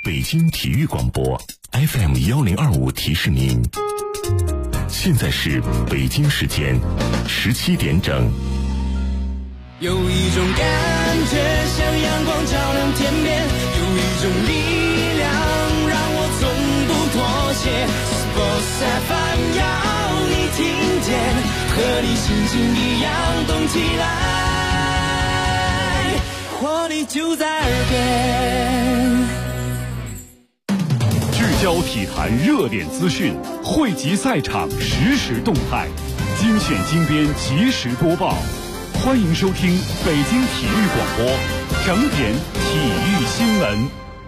北京体育广播 FM1025提示您，现在是北京时间17点整。 有一种感觉像阳光照亮天边，有一种力量让我从不妥协。Sports FM 要你听见，和你心情一样动起来，活力就在耳边。 聚焦体坛热点资讯，汇集赛场实时动态，精选精编及时播报。欢迎收听北京体育广播整点体育新闻。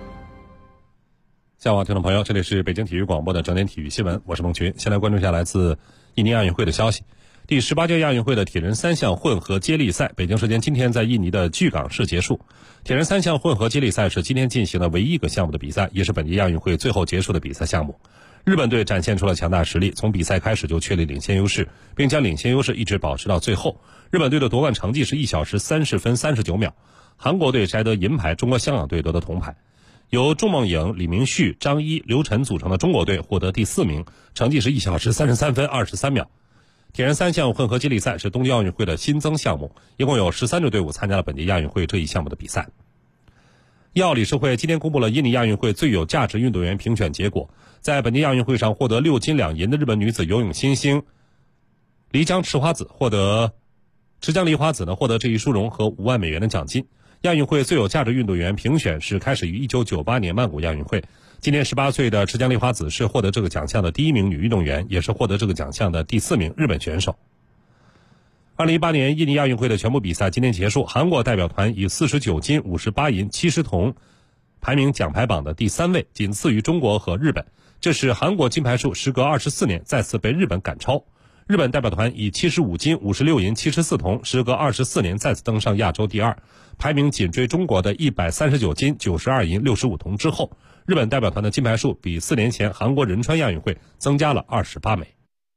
下午好，听众朋友，这里是北京体育广播的整点体育新闻，我是孟群。先来关注一下来自印尼亚运会的消息。第18届亚运会的铁人3项混合接力赛，北京时间今天在印尼的巨港市结束。铁人3项混合接力赛是今天进行的唯一一个项目的比赛，也是本届亚运会最后结束的比赛项目。日本队展现出了强大实力，从比赛开始就确立领先优势，并将领先优势一直保持到最后。日本队的夺冠成绩是1小时30分39秒，韩国队摘得银牌，中国香港队夺得铜牌。由仲梦颖、李明旭、张一、刘晨组成的中国队获得第4名，成绩是1小时33分23秒。铁人3项混合接力赛是东京奥运会的新增项目，一共有13支队伍参加了本届亚运会这一项目的比赛。亚奥理事会今天公布了印尼亚运会最有价值运动员评选结果，在本届亚运会上获得6金2银的日本女子游泳新星漓江池花子获得这一殊荣和5万美元的奖金。亚运会最有价值运动员评选是开始于1998年曼谷亚运会，今年18岁的池江璃花子是获得这个奖项的第1名女运动员，也是获得这个奖项的第4名日本选手。2018年印尼亚运会的全部比赛今天结束，韩国代表团以49金58银70铜排名奖牌榜的第3位，仅次于中国和日本。这是韩国金牌数时隔24年再次被日本赶超。日本代表团以75金56银74铜时隔24年再次登上亚洲第2，排名紧追中国的139金92银65铜之后。日本代表团的金牌数比4年前韩国仁川亚运会增加了28枚。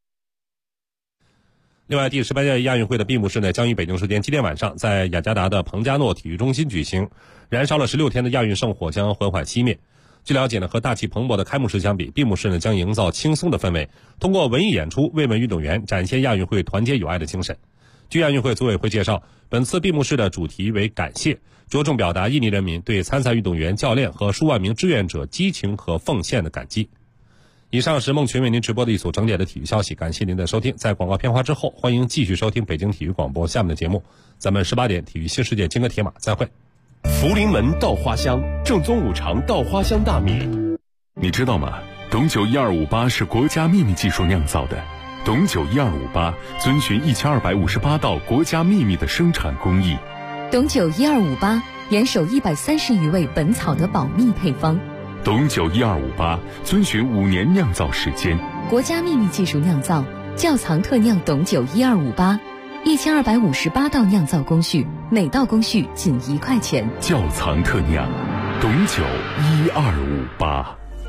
另外，第18届亚运会的闭幕式呢，将于北京时间今天晚上在雅加达的彭加诺体育中心举行。燃烧了16天的亚运圣火将缓缓熄灭。据了解呢，和大气磅礴的开幕式相比，闭幕式呢将营造轻松的氛围，通过文艺演出慰问运动员，展现亚运会团结友爱的精神。据亚运会组委会介绍，本次闭幕式的主题为感谢，着重表达印尼人民对参赛运动员、教练和数万名志愿者激情和奉献的感激。以上是孟群为您直播的一组整点的体育消息，感谢您的收听。在广告片花之后，欢迎继续收听北京体育广播下面的节目。咱们18点体育新世界金戈铁马再会。 福临门稻花香，正宗五常稻花香大米。 你知道吗？董酒1258是国家秘密技术酿造的。董酒1258遵循1258道国家秘密的生产工艺。 董酒1258严守130余味本草的保密配方。 董酒1258遵循5年酿造时间， 国家秘密技术酿造，窖藏特酿董酒1258，1258道酿造工序，每道工序仅1块钱。 窖藏特酿，董酒1258。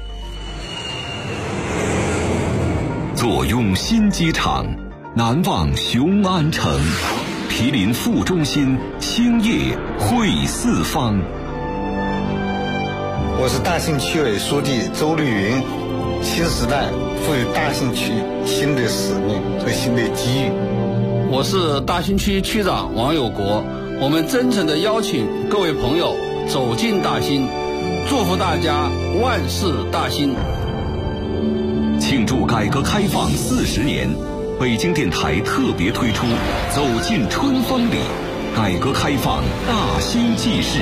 坐拥新机场，难忘雄安城，毗邻副中心，兴业汇四方。 我是大兴区委书记周绿云。新时代赋予大兴区新的使命和新的机遇。 我是大兴区区长王有国。我们真诚地邀请各位朋友走进大兴，祝福大家万事大兴。 庆祝改革开放40年，北京电台特别推出走进春风里，改革开放大兴纪事。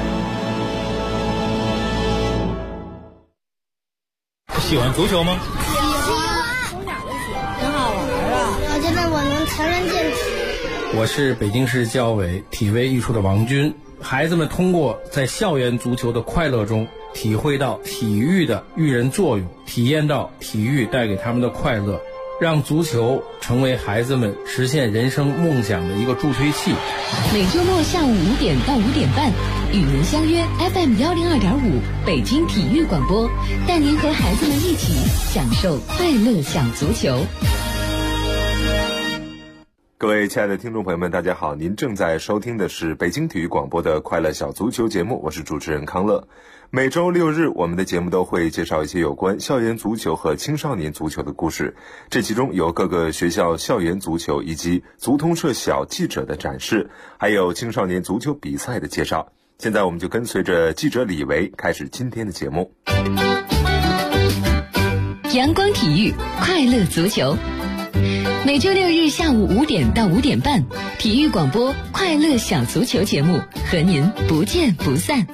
喜欢足球吗？ 喜欢，从小就喜欢，很好玩啊！我觉得我能强身健体。 我是北京市教委体卫艺术的王军。孩子们通过在校园足球的快乐中，体会到体育的育人作用，体验到体育带给他们的快乐，让足球成为孩子们实现人生梦想的一个助推器。 每周末下午5点到5点半，与您相约 FM102.5北京体育广播，带您和孩子们一起享受快乐小足球。 各位亲爱的听众朋友们，大家好，您正在收听的是北京体育广播的快乐小足球节目，我是主持人康乐。每周六日我们的节目都会介绍一些有关校园足球和青少年足球的故事，这其中有各个学校校园足球以及足通社小记者的展示，还有青少年足球比赛的介绍。现在我们就跟随着记者李维开始今天的节目。 阳光体育快乐足球，每周六日下午5点到5点半，体育广播快乐小足球节目和您不见不散。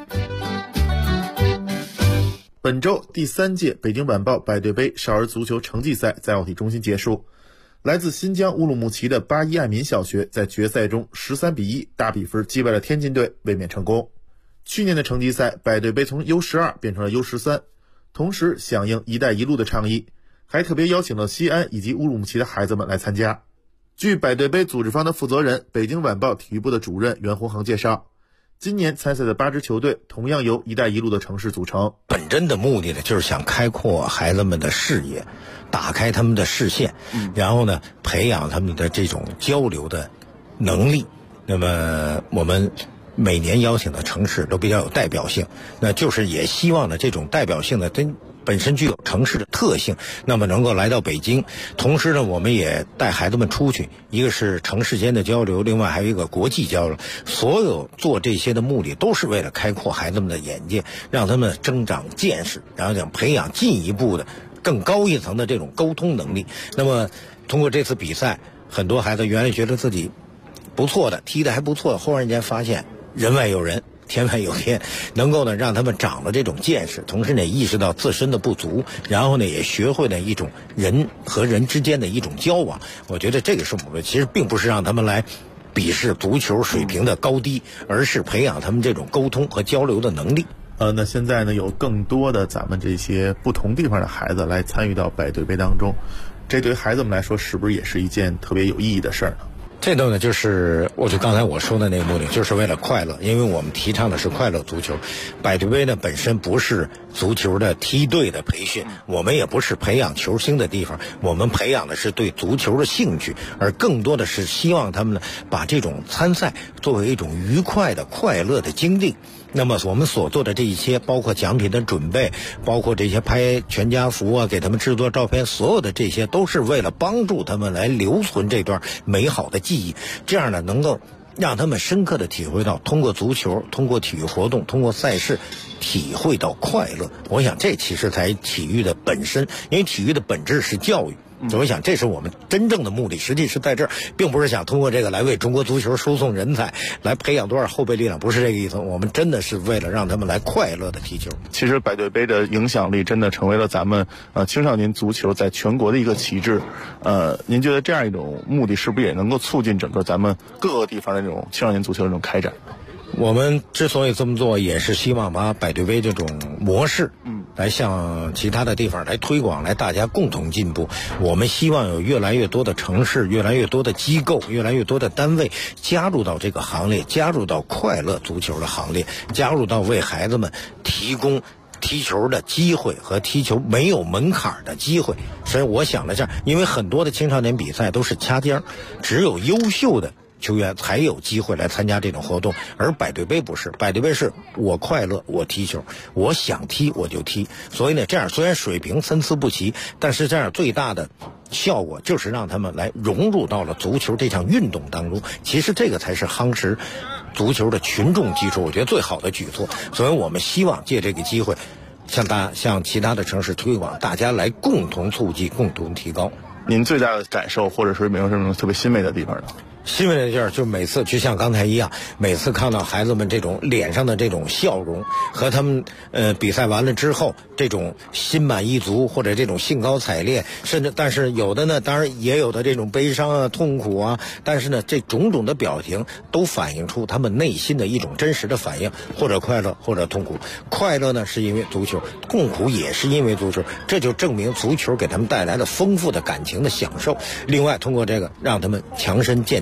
本周第3届北京晚报百对杯少儿足球成绩赛在奥体中心结束，来自新疆乌鲁木齐的81爱民小学在决赛中13-1大比分击败了天津队，卫冕成功。去年的成绩赛百对杯从 U12 变成了 U13， 同时响应一带一路的倡议，还特别邀请了西安以及乌鲁木齐的孩子们来参加。据百对杯组织方的负责人北京晚报体育部的主任袁洪恒介绍，今年参赛的8支球队同样由一带一路的城市组成。 本真的目的呢，就是想开阔孩子们的视野，打开他们的视线，然后呢培养他们的这种交流的能力。那么我们每年邀请的城市都比较有代表性，那就是也希望呢这种代表性的本身具有城市的特性，那么能够来到北京。同时呢我们也带孩子们出去，一个是城市间的交流，另外还有一个国际交流。所有做这些的目的都是为了开阔孩子们的眼界，让他们增长见识，然后想培养进一步的更高一层的这种沟通能力。那么通过这次比赛，很多孩子原来觉得自己不错的，踢得还不错，忽然间发现人外有人，天外有天，能够呢让他们长了这种见识，同时呢意识到自身的不足，然后呢也学会了一种人和人之间的一种交往。我觉得这个是我们其实并不是让他们来鄙视足球水平的高低，而是培养他们这种沟通和交流的能力。 那现在呢有更多的咱们这些不同地方的孩子来参与到百对杯当中，这对孩子们来说是不是也是一件特别有意义的事儿呢？ 这呢就是刚才我说的那个目的，就是为了快乐，因为我们提倡的是快乐足球。百对杯呢本身不是足球的梯队的培训，我们也不是培养球星的地方，我们培养的是对足球的兴趣，而更多的是希望他们呢把这种参赛作为一种愉快的快乐的经历。那么我们所做的这一些，包括奖品的准备，包括这些拍全家福啊，给他们制作照片，所有的这些都是为了帮助他们来留存这段美好的记忆，这样呢能够让他们深刻的体会到通过足球，通过体育活动，通过赛事体会到快乐。我想这其实才体育的本身，因为体育的本质是教育。我想这是我们真正的目的，实际是在这儿，并不是想通过这个来为中国足球输送人才，来培养多少后备力量，不是这个意思。我们真的是为了让他们来快乐的踢球。 其实百对杯的影响力真的成为了咱们青少年足球在全国的一个旗帜。您觉得这样一种目的是不是也能够促进整个咱们各个地方的这种青少年足球的这种开展？ 我们之所以这么做，也是希望把百对杯这种模式来向其他的地方来推广，来大家共同进步。我们希望有越来越多的城市，越来越多的机构，越来越多的单位加入到这个行列，加入到快乐足球的行列，加入到为孩子们提供踢球的机会和踢球没有门槛的机会。所以我想了这样，因为很多的青少年比赛都是掐尖，只有优秀的球员才有机会来参加这种活动，而百对杯不是，百对杯是我快乐我踢球，我想踢我就踢。所以呢，这样虽然水平参差不齐，但是这样最大的效果就是让他们来融入到了足球这项运动当中。其实这个才是夯实足球的群众基础，我觉得最好的举措。所以我们希望借这个机会向其他的城市推广，大家来共同促进，共同提高。 您最大的感受或者是没有什么特别欣慰的地方呢？ 欣慰的地儿就每次就像刚才一样，每次看到孩子们这种脸上的这种笑容，和他们比赛完了之后这种心满意足或者这种兴高采烈，甚至但是有的呢，当然也有的这种悲伤啊、痛苦啊，但是呢，这种种的表情都反映出他们内心的一种真实的反应，或者快乐，或者痛苦。快乐呢是因为足球，痛苦也是因为足球，这就证明足球给他们带来了丰富的感情的享受。另外，通过这个让他们强身健体。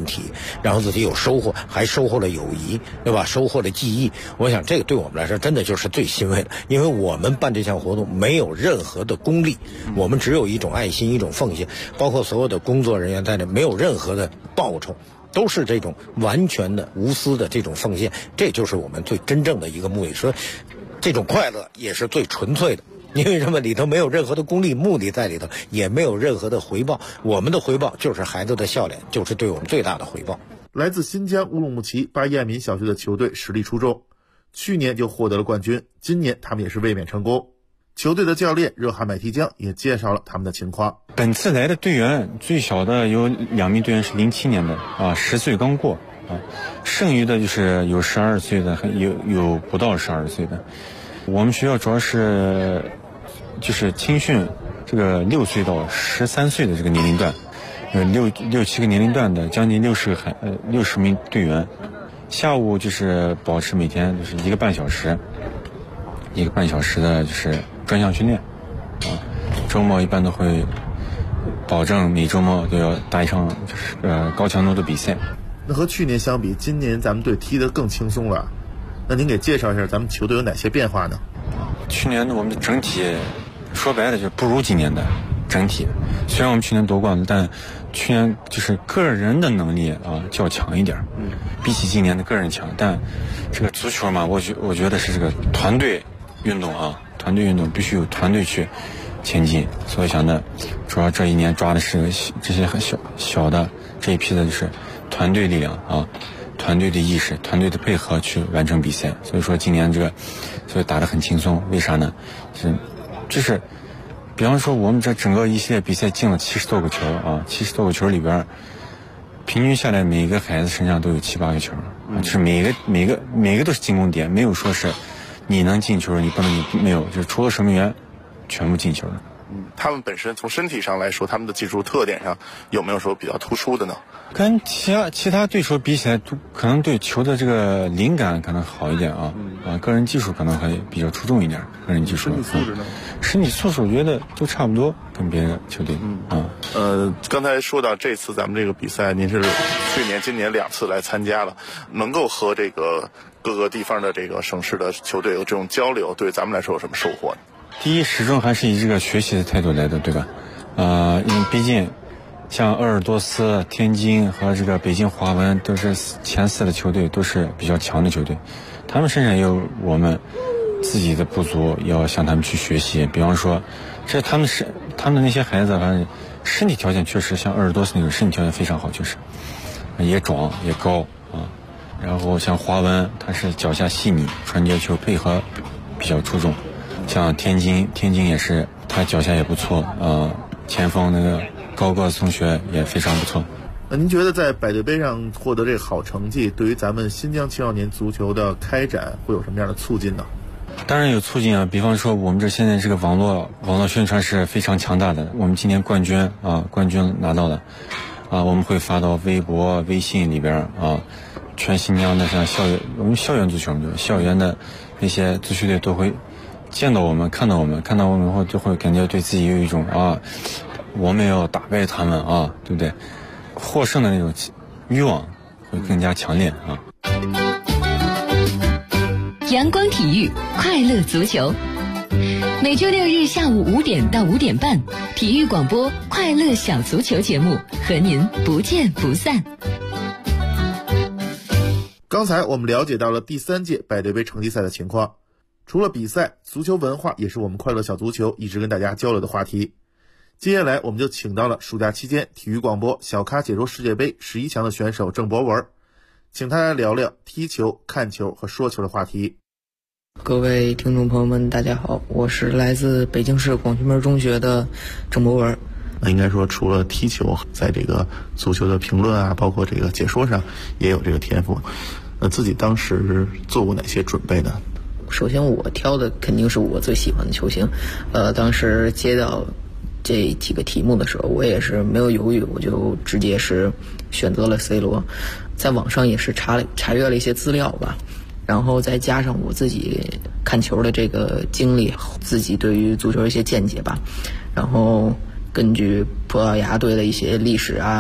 体，然后自己有收获，还收获了友谊，对吧？收获了记忆。我想这个对我们来说真的就是最欣慰的，因为我们办这项活动没有任何的功利，我们只有一种爱心，一种奉献，包括所有的工作人员在内，没有任何的报酬，都是这种完全的无私的这种奉献，这就是我们最真正的一个目的。所以这种快乐也是最纯粹的，因为什么？里头没有任何的功利目的在里头，也没有任何的回报。我们的回报就是孩子的笑脸，就是对我们最大的回报。 来自新疆乌鲁木齐巴依艾民小学的球队实力出众，去年就获得了冠军，今年他们也是卫冕成功。球队的教练热哈买提江也介绍了他们的情况。 本次来的队员最小的有2名队员是07年的10岁刚过剩余的就是有12岁的，还有不到12岁的。我们学校主要是就是青训这个6岁到13岁的这个年龄段，6-7个年龄段的将近60名队员。下午就是保持每天就是1个半小时的就是专项训练周末一般都会保证每周末都要打一场就是高强度的比赛。 那和去年相比，今年咱们队踢得更轻松了，那您给介绍一下咱们球队有哪些变化呢？ 去年我们的整体说白了就不如今年的整体，虽然我们去年夺冠了，但去年就是个人的能力较强一点，比起今年的个人强。但这个足球嘛，我觉得是这个团队运动团队运动必须有团队去前进。所以想的主要这一年抓的是这些很小的这一批的就是团队力量团队的意识，团队的配合去完成比赛。所以说今年所以打得很轻松。为啥呢？就是比方说我们这整个一系列比赛进了70多个球70多个球里边平均下来每个孩子身上都有7-8个球就是每个都是进攻点，没有说是你能进球你不能，没有，就是除了守门员全部进球了。 他们本身从身体上来说，他们的技术特点上有没有说比较突出的呢？ 跟其他对手比起来，可能对球的这个灵感可能好一点个人技术可能还比较出众一点。个人技术， 身体素质呢？ 身体素质我觉得都差不多，跟别的球队。 刚才说到这次咱们这个比赛，您是去年、今年2次来参加了，能够和这个各个地方的这个省市的球队有这种交流，对咱们来说有什么收获呢？ 第一，始终还是以这个学习的态度来的，对吧？因为毕竟像鄂尔多斯、天津和这个北京华文都是前4的球队，都是比较强的球队，他们身上也有我们自己的不足，要向他们去学习。比方说，他们的那些孩子，反正身体条件确实像鄂尔多斯那种身体条件非常好，确实也壮也高然后像华文，他是脚下细腻，传接球配合比较出众。像天津也是，他脚下也不错前锋那个高个子同学也非常不错。 那您觉得在百对杯上获得这个好成绩，对于咱们新疆青少年足球的开展会有什么样的促进呢？ 当然有促进比方说我们这现在这个网络宣传是非常强大的。我们今年冠军拿到了我们会发到微博、微信里边全新疆的像我们校园足球，校园的那些足球队都会见到我们，看到我们以后，就会感觉对自己有一种我们要打败他们对不对？获胜的那种欲望会更加强烈阳光体育，快乐足球。每周6日下午5点到5点半，体育广播快乐小足球节目和您不见不散。 刚才我们了解到了第3届百对杯成绩赛的情况。除了比赛，足球文化也是我们快乐小足球一直跟大家交流的话题。接下来我们就请到了暑假期间体育广播小咖解说世界杯11强的选手郑博文，请他来聊聊踢球、看球和说球的话题。 各位听众朋友们大家好，我是来自北京市广渠门中学的郑博文。 那应该说除了踢球，在这个足球的评论包括这个解说上也有这个天赋。自己当时做过哪些准备呢？ 首先我挑的肯定是我最喜欢的球星，当时接到这几个题目的时候，我也是没有犹豫，我就直接是选择了 C 罗。在网上也是查阅了一些资料吧，然后再加上我自己看球的这个经历，自己对于足球一些见解吧，然后根据葡萄牙队的一些历史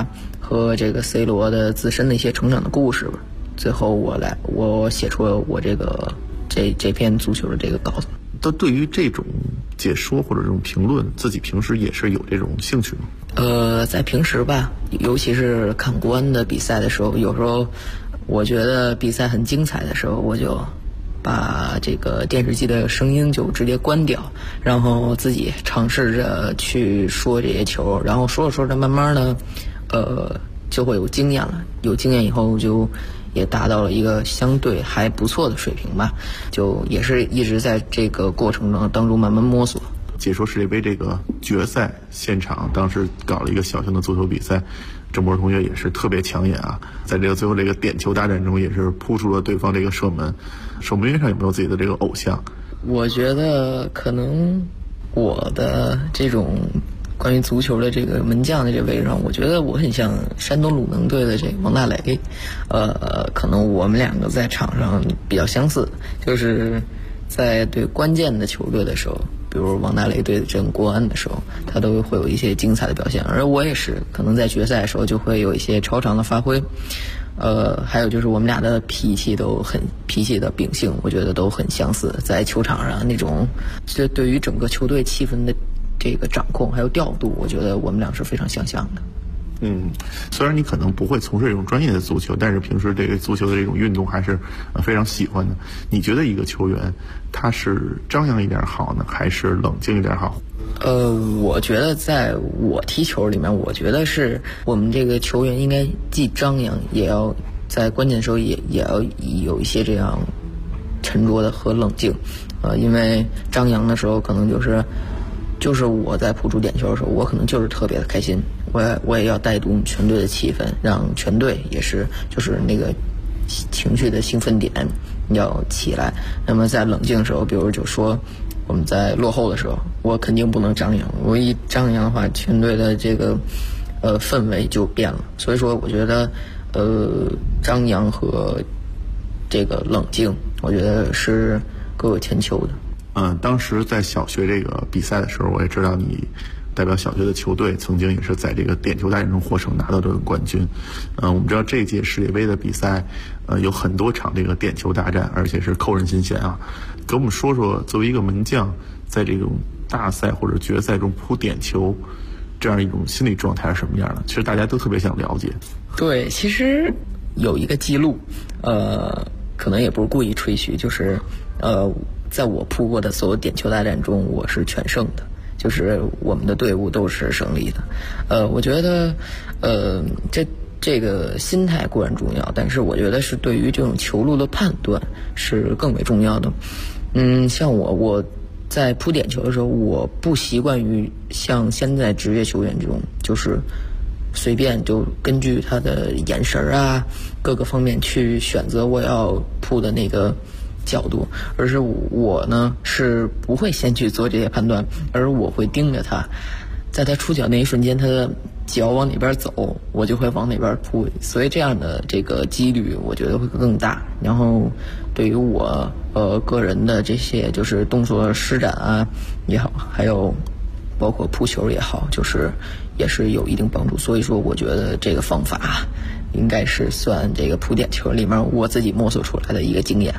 和这个 C 罗的自身的一些成长的故事吧。最后我写出了我这篇足球的这个稿子。 都对于这种解说或者这种评论，自己平时也是有这种兴趣吗？ 在平时吧，尤其是看国安的比赛的时候，有时候我觉得比赛很精彩的时候，我就把这个电视机的声音就直接关掉，然后自己尝试着去说这些球，然后说着说着，慢慢的，就会有经验了。有经验以后，就也达到了一个相对还不错的水平吧。就也是一直在这个过程当中慢慢摸索。 解说世界杯这个决赛现场，当时搞了一个小型的足球比赛，郑博同学也是特别抢眼啊，在这个最后这个点球大战中，也是扑出了对方这个射门。守门员上有没有自己的这个偶像？ 我觉得可能我的这种关于足球的这个门将的这位置上，我觉得我很像山东鲁能队的这个王大雷。可能我们两个在场上比较相似，就是在对关键的球队的时候，比如王大雷对阵国安的时候，他都会有一些精彩的表现，而我也是可能在决赛的时候就会有一些超常的发挥。还有就是我们俩的脾气的秉性，我觉得都很相似。在球场上那种，这对于整个球队气氛的这个掌控还有调度，我觉得我们俩是非常相像的。 虽然你可能不会从事这种专业的足球，但是平时这个足球的这种运动还是非常喜欢的。你觉得一个球员他是张扬一点好呢，还是冷静一点好？ 我觉得在我踢球里面，我觉得是我们这个球员应该既张扬，也要在关键时候也要有一些这样沉着的和冷静。因为张扬的时候可能就是我在扑出点球的时候，我可能就是特别的开心，我也要带动全队的气氛，让全队也是就是那个情绪的兴奋点要起来。那么在冷静的时候，比如就说我们在落后的时候，我肯定不能张扬，我一张扬的话，全队的这个氛围就变了。所以说我觉得张扬和这个冷静，我觉得是各有千秋的。 当时在小学这个比赛的时候，我也知道你代表小学的球队曾经也是在这个点球大战中获胜，拿到这个冠军。我们知道这一届世界杯的比赛，有很多场这个点球大战，而且是扣人心弦啊。给我们说说，作为一个门将，在这种大赛或者决赛中扑点球，这样一种心理状态是什么样的？其实大家都特别想了解。 对，其实有一个记录，可能也不是故意吹嘘，就是在我扑过的所有点球大战中，我是全胜的，就是我们的队伍都是胜利的。我觉得这个心态固然重要，但是我觉得是对于这种球路的判断是更为重要的。像我在扑点球的时候，我不习惯于像现在职业球员这种，就是随便就根据他的眼神啊各个方面去选择我要扑的那个角度，而是我呢是不会先去做这些判断，而我会盯着他，在他出脚那一瞬间，他的脚往哪边走，我就会往哪边扑，所以这样的这个几率我觉得会更大。然后对于我个人的这些就是动作施展啊也好，还有包括扑球也好，就是也是有一定帮助。所以说我觉得这个方法应该是算这个扑点球里面我自己摸索出来的一个经验。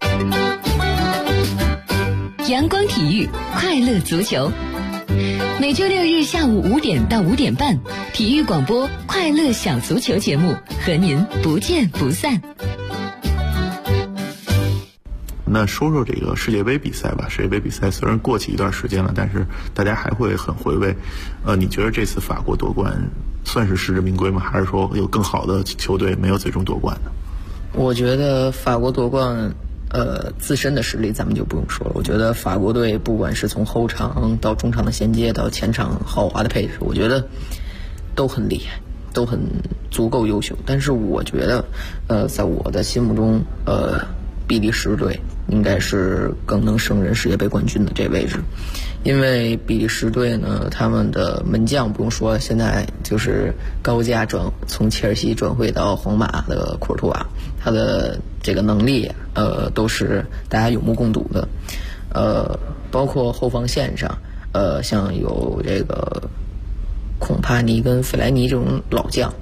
阳光体育，快乐足球。每周六日下午5点到5点半，体育广播快乐小足球节目和您不见不散。 那说说这个世界杯比赛吧。世界杯比赛虽然过去一段时间了，但是大家还会很回味。你觉得这次法国夺冠算是实至名归吗？还是说有更好的球队没有最终夺冠呢？ 我觉得法国夺冠自身的实力咱们就不用说了。我觉得法国队不管是从后场到中场的衔接到前场豪华的配置，我觉得都很厉害，都很足够优秀。但是我觉得在我的心目中比利时队应该是更能胜任世界杯冠军的这位置。因为比利时队呢，他们的门将不用说，现在就是高价从切尔西转会到皇马的库尔图瓦，他的这个能力都是大家有目共睹的。包括后防线上像有这个孔帕尼跟费莱尼这种老将，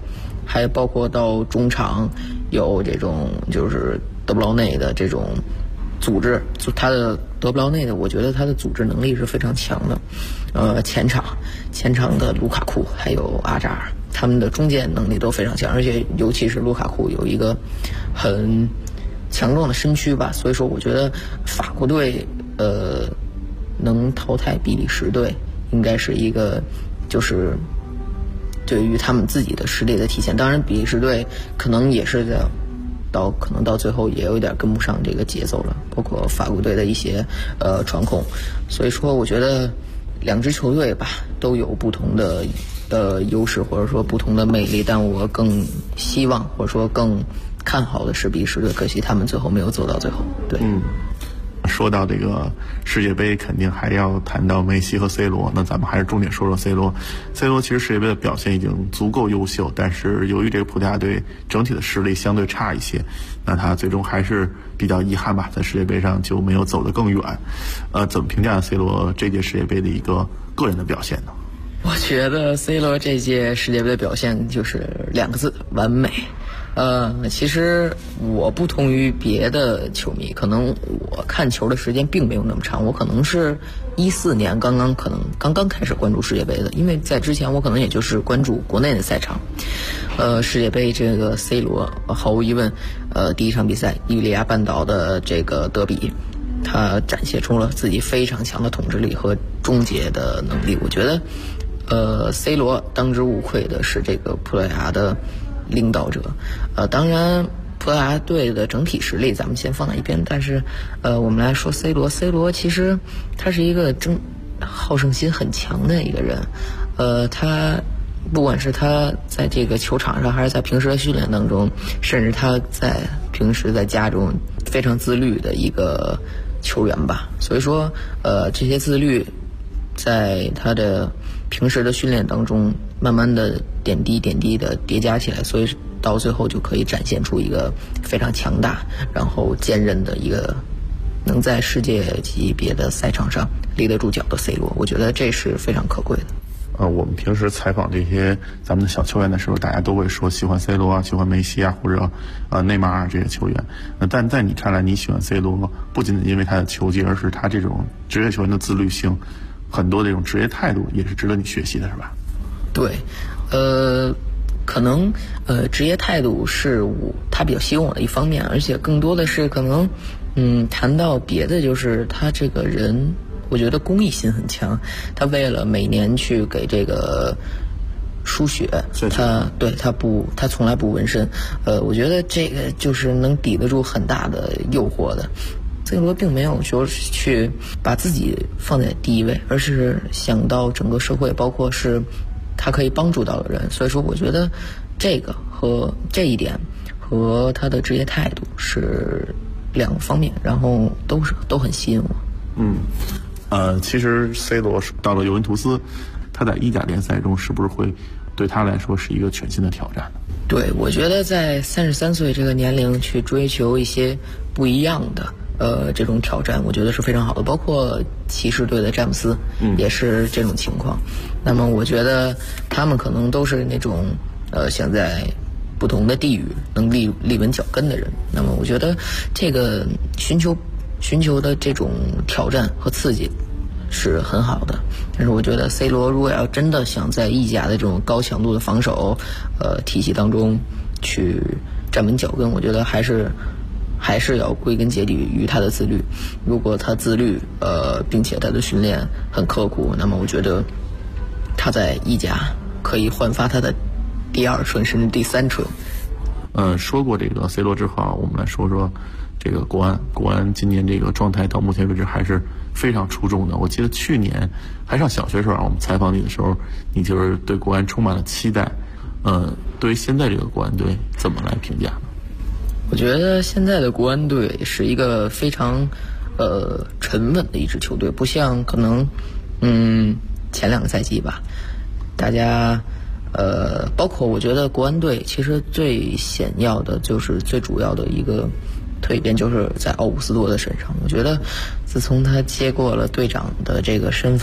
还包括到中场有这种就是德布劳内的这种组织，就他的德布劳内的，我觉得他的组织能力是非常强的。前场的卢卡库还有阿扎尔，他们的中坚能力都非常强，而且尤其是卢卡库有一个很强壮的身躯吧，所以说我觉得法国队能淘汰比利时队，应该是一个就是对于他们自己的实力的体现。当然，比利时队可能也是可能到最后也有点跟不上这个节奏了，包括法国队的一些传控。所以说，我觉得两支球队吧都有不同的优势，或者说不同的魅力，但我更希望或者说更看好的是比利时队，可惜他们最后没有走到最后。对。 说到这个世界杯，肯定还要谈到梅西和 C 罗。那咱们还是重点说说 C 罗。C 罗其实世界杯的表现已经足够优秀，但是由于这个葡萄牙队整体的实力相对差一些，那他最终还是比较遗憾吧，在世界杯上就没有走得更远。怎么评价 C 罗这届世界杯的一个个人的表现呢？ 我觉得 C 罗这届世界杯的表现就是2个字：完美。其实我不同于别的球迷，可能我看球的时间并没有那么长，我可能是14年刚刚开始关注世界杯的，因为在之前我可能也就是关注国内的赛场。世界杯这个 C 罗毫无疑问，第一场比赛伊比利亚半岛的这个德比，他展现出了自己非常强的统治力和终结的能力。我觉得C 罗当之无愧的是这个葡萄牙的领导者。当然葡萄牙队的整体实力咱们先放在一边，但是我们来说 C 罗其实他是一个好胜心很强的一个人。他不管是他在这个球场上还是在平时的训练当中，甚至他在平时在家中非常自律的一个球员吧。所以说这些自律在他的平时的训练当中慢慢的点滴的叠加起来，所以到最后就可以展现出一个非常强大然后坚韧的一个能在世界级别的赛场上立得住脚的 C 罗，我觉得这是非常可贵的。 我们平时采访这些咱们的小球员的时候，大家都会说喜欢 C 罗啊，喜欢梅西啊，或者内马尔这些球员。但在你看来，你喜欢 C 罗不仅仅因为他的球技，而是他这种职业球员的自律性，很多这种职业态度也是值得你学习的，是吧？ 对，可能职业态度是他比较吸引我的一方面，而且更多的是可能谈到别的，就是他这个人我觉得公益心很强，他为了每年去给这个输血，他从来不纹身。我觉得这个就是能抵得住很大的诱惑的。C 罗并没有说去把自己放在第一位，而是想到整个社会，包括是他可以帮助到的人。所以说我觉得这一点和他的职业态度是2个方面，然后都很吸引我。 其实 C 罗到了尤文图斯，他在意甲联赛中是不是会对他来说是一个全新的挑战？ 对，我觉得在33岁这个年龄去追求一些不一样的这种挑战，我觉得是非常好的。包括骑士队的詹姆斯也是这种情况。那么我觉得他们可能都是那种想在不同的地域能立稳脚跟的人。那么我觉得这个寻求的这种挑战和刺激是很好的。但是我觉得 C 罗如果要真的想在意甲的这种高强度的防守体系当中去站稳脚跟，我觉得还是要归根结底于他的自律。如果他自律并且他的训练很刻苦，那么我觉得他在意甲可以焕发他的第2春甚至第3春。 说过这个 C 罗之后，我们来说说这个国安今年这个状态到目前为止还是非常出众的。我记得去年还上小学时候我们采访你的时候，你就是对国安充满了期待。对于现在这个国安队怎么来评价呢？ 我觉得现在的国安队是一个非常沉稳的一支球队，不像可能前2个赛季吧，大家包括我觉得国安队其实最显要的就是最主要的一个蜕变就是在奥古斯多的身上。我觉得自从他接过了队长的这个身份，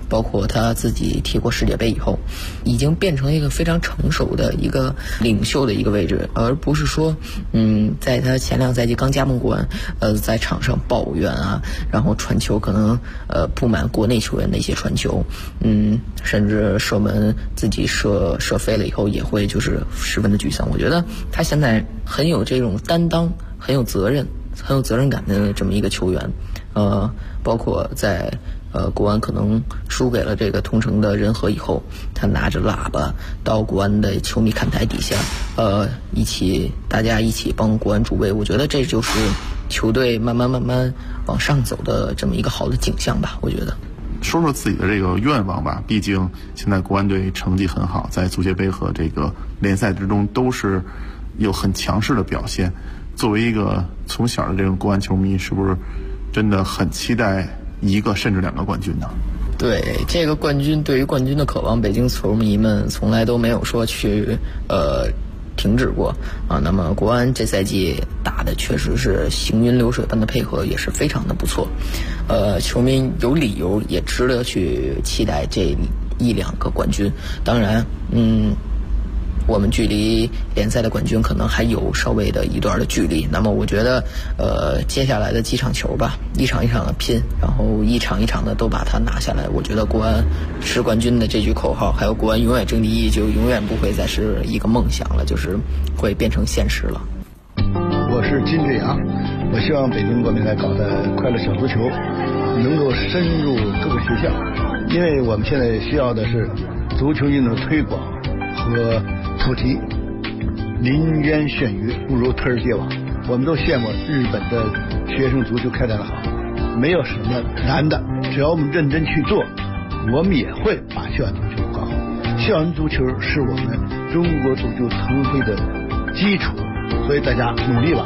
包括他自己踢过世界杯以后，已经变成一个非常成熟的一个领袖的一个位置，而不是说在他前2赛季刚加盟国安，在场上抱怨啊，然后传球可能不满国内球员的一些传球，甚至射门自己射飞了以后也会就是十分的沮丧。我觉得他现在很有这种担当，很有责任感的这么一个球员，包括在国安可能输给了这个同城的人和以后，他拿着喇叭到国安的球迷看台底下，大家一起帮国安助威。我觉得这就是球队慢慢往上走的这么一个好的景象吧。我觉得说说自己的这个愿望吧，毕竟现在国安队成绩很好，在足协杯和这个联赛之中都是有很强势的表现。作为一个从小的这种国安球迷，是不是真的很期待1个甚至2个冠军呢？ 对这个冠军，对于冠军的渴望，北京球迷们从来都没有说去停止过啊。那么国安这赛季打的确实是行云流水般的配合，也是非常的不错。球迷有理由也值得去期待这1-2个冠军。当然，我们距离联赛的冠军可能还有稍微的一段的距离。那么我觉得接下来的几场球吧，一场一场的拼，然后一场一场的都把它拿下来。我觉得国安是冠军的这句口号，还有国安永远争第1，就永远不会再是一个梦想了，就是会变成现实了。 我是金志阳，我希望北京国民来搞的快乐小足球能够深入各个学校，因为我们现在需要的是足球运动推广和普及。林渊炫鱼不如推而结网，我们都羡慕日本的学生足球开展的好，没有什么难的，只要我们认真去做，我们也会把校园足球搞好。校园足球是我们中国足球腾飞的基础，所以大家努力吧。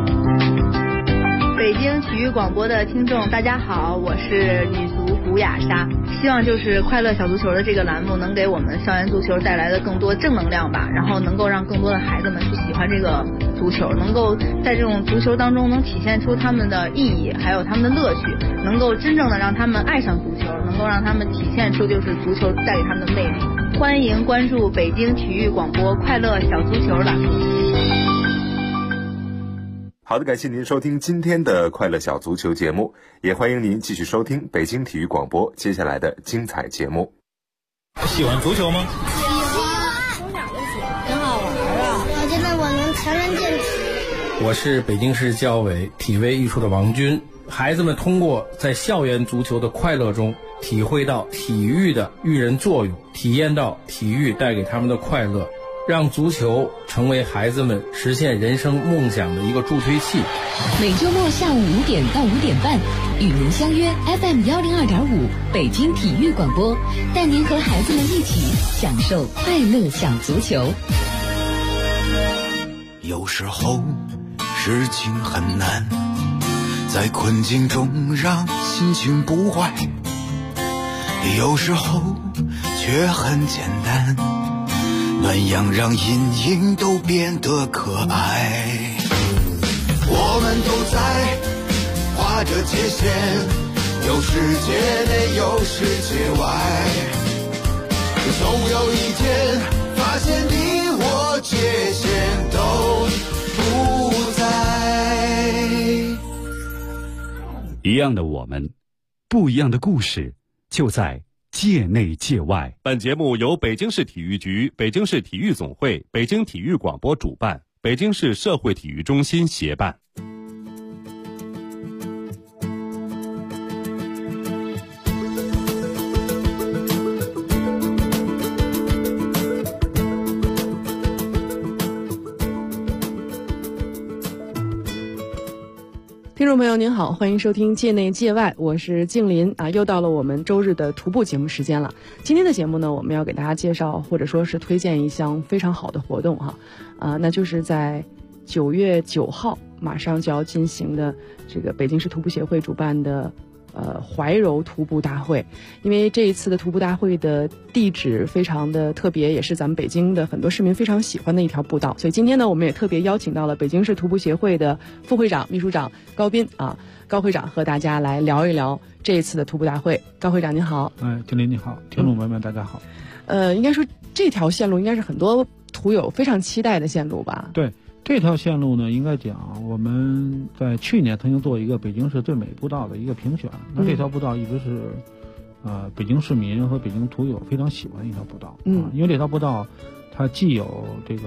北京体育广播的听众大家好，我是女足古雅莎，希望就是快乐小足球的这个栏目能给我们校园足球带来的更多正能量吧，然后能够让更多的孩子们去喜欢这个足球，能够在这种足球当中能体现出他们的意义还有他们的乐趣，能够真正的让他们爱上足球，能够让他们体现出就是足球带给他们的魅力。欢迎关注北京体育广播快乐小足球栏目。 好的，感谢您收听今天的快乐小足球节目，也欢迎您继续收听北京体育广播接下来的精彩节目。 喜欢足球吗？ 喜欢，从小就喜欢，很好玩啊！我觉得我能强身健体。 我是北京市教委体卫艺术的王军。孩子们通过在校园足球的快乐中，体会到体育的育人作用，体验到体育带给他们的快乐，让足球成为孩子们实现人生梦想的一个助推器。 每周末下午5点到5点半，与您相约 FM 102.5北京体育广播，带您和孩子们一起享受快乐小足球。 有时候事情很难，在困境中让心情不坏，有时候却很简单，暖阳让阴影都变得可爱。我们都在画着界限，有世界内有世界外，总有一天发现你我界限都不在。 一样的我们，不一样的故事，就在界内界外。 本节目由北京市体育局、北京市体育总会、北京体育广播主办，北京市社会体育中心协办。 听众朋友您好，欢迎收听界内界外，我是静林啊，又到了我们周日的徒步节目时间了。今天的节目呢，我们要给大家介绍或者说是推荐一项非常好的活动哈，那就是在9月9号马上就要进行的这个北京市徒步协会主办的怀柔徒步大会。因为这一次的徒步大会的地址非常的特别，也是咱们北京的很多市民非常喜欢的一条步道，所以今天呢，我们也特别邀请到了北京市徒步协会的副会长、秘书长高斌高会长和大家来聊一聊这一次的徒步大会。高会长您好。 经理你好，听众朋友们大家好。 应该说这条线路应该是很多徒友非常期待的线路吧？ 对，这条线路呢，应该讲我们在去年曾经做一个北京市最美步道的一个评选，那这条步道一直是北京市民和北京徒友非常喜欢的一条步道。因为这条步道它既有这个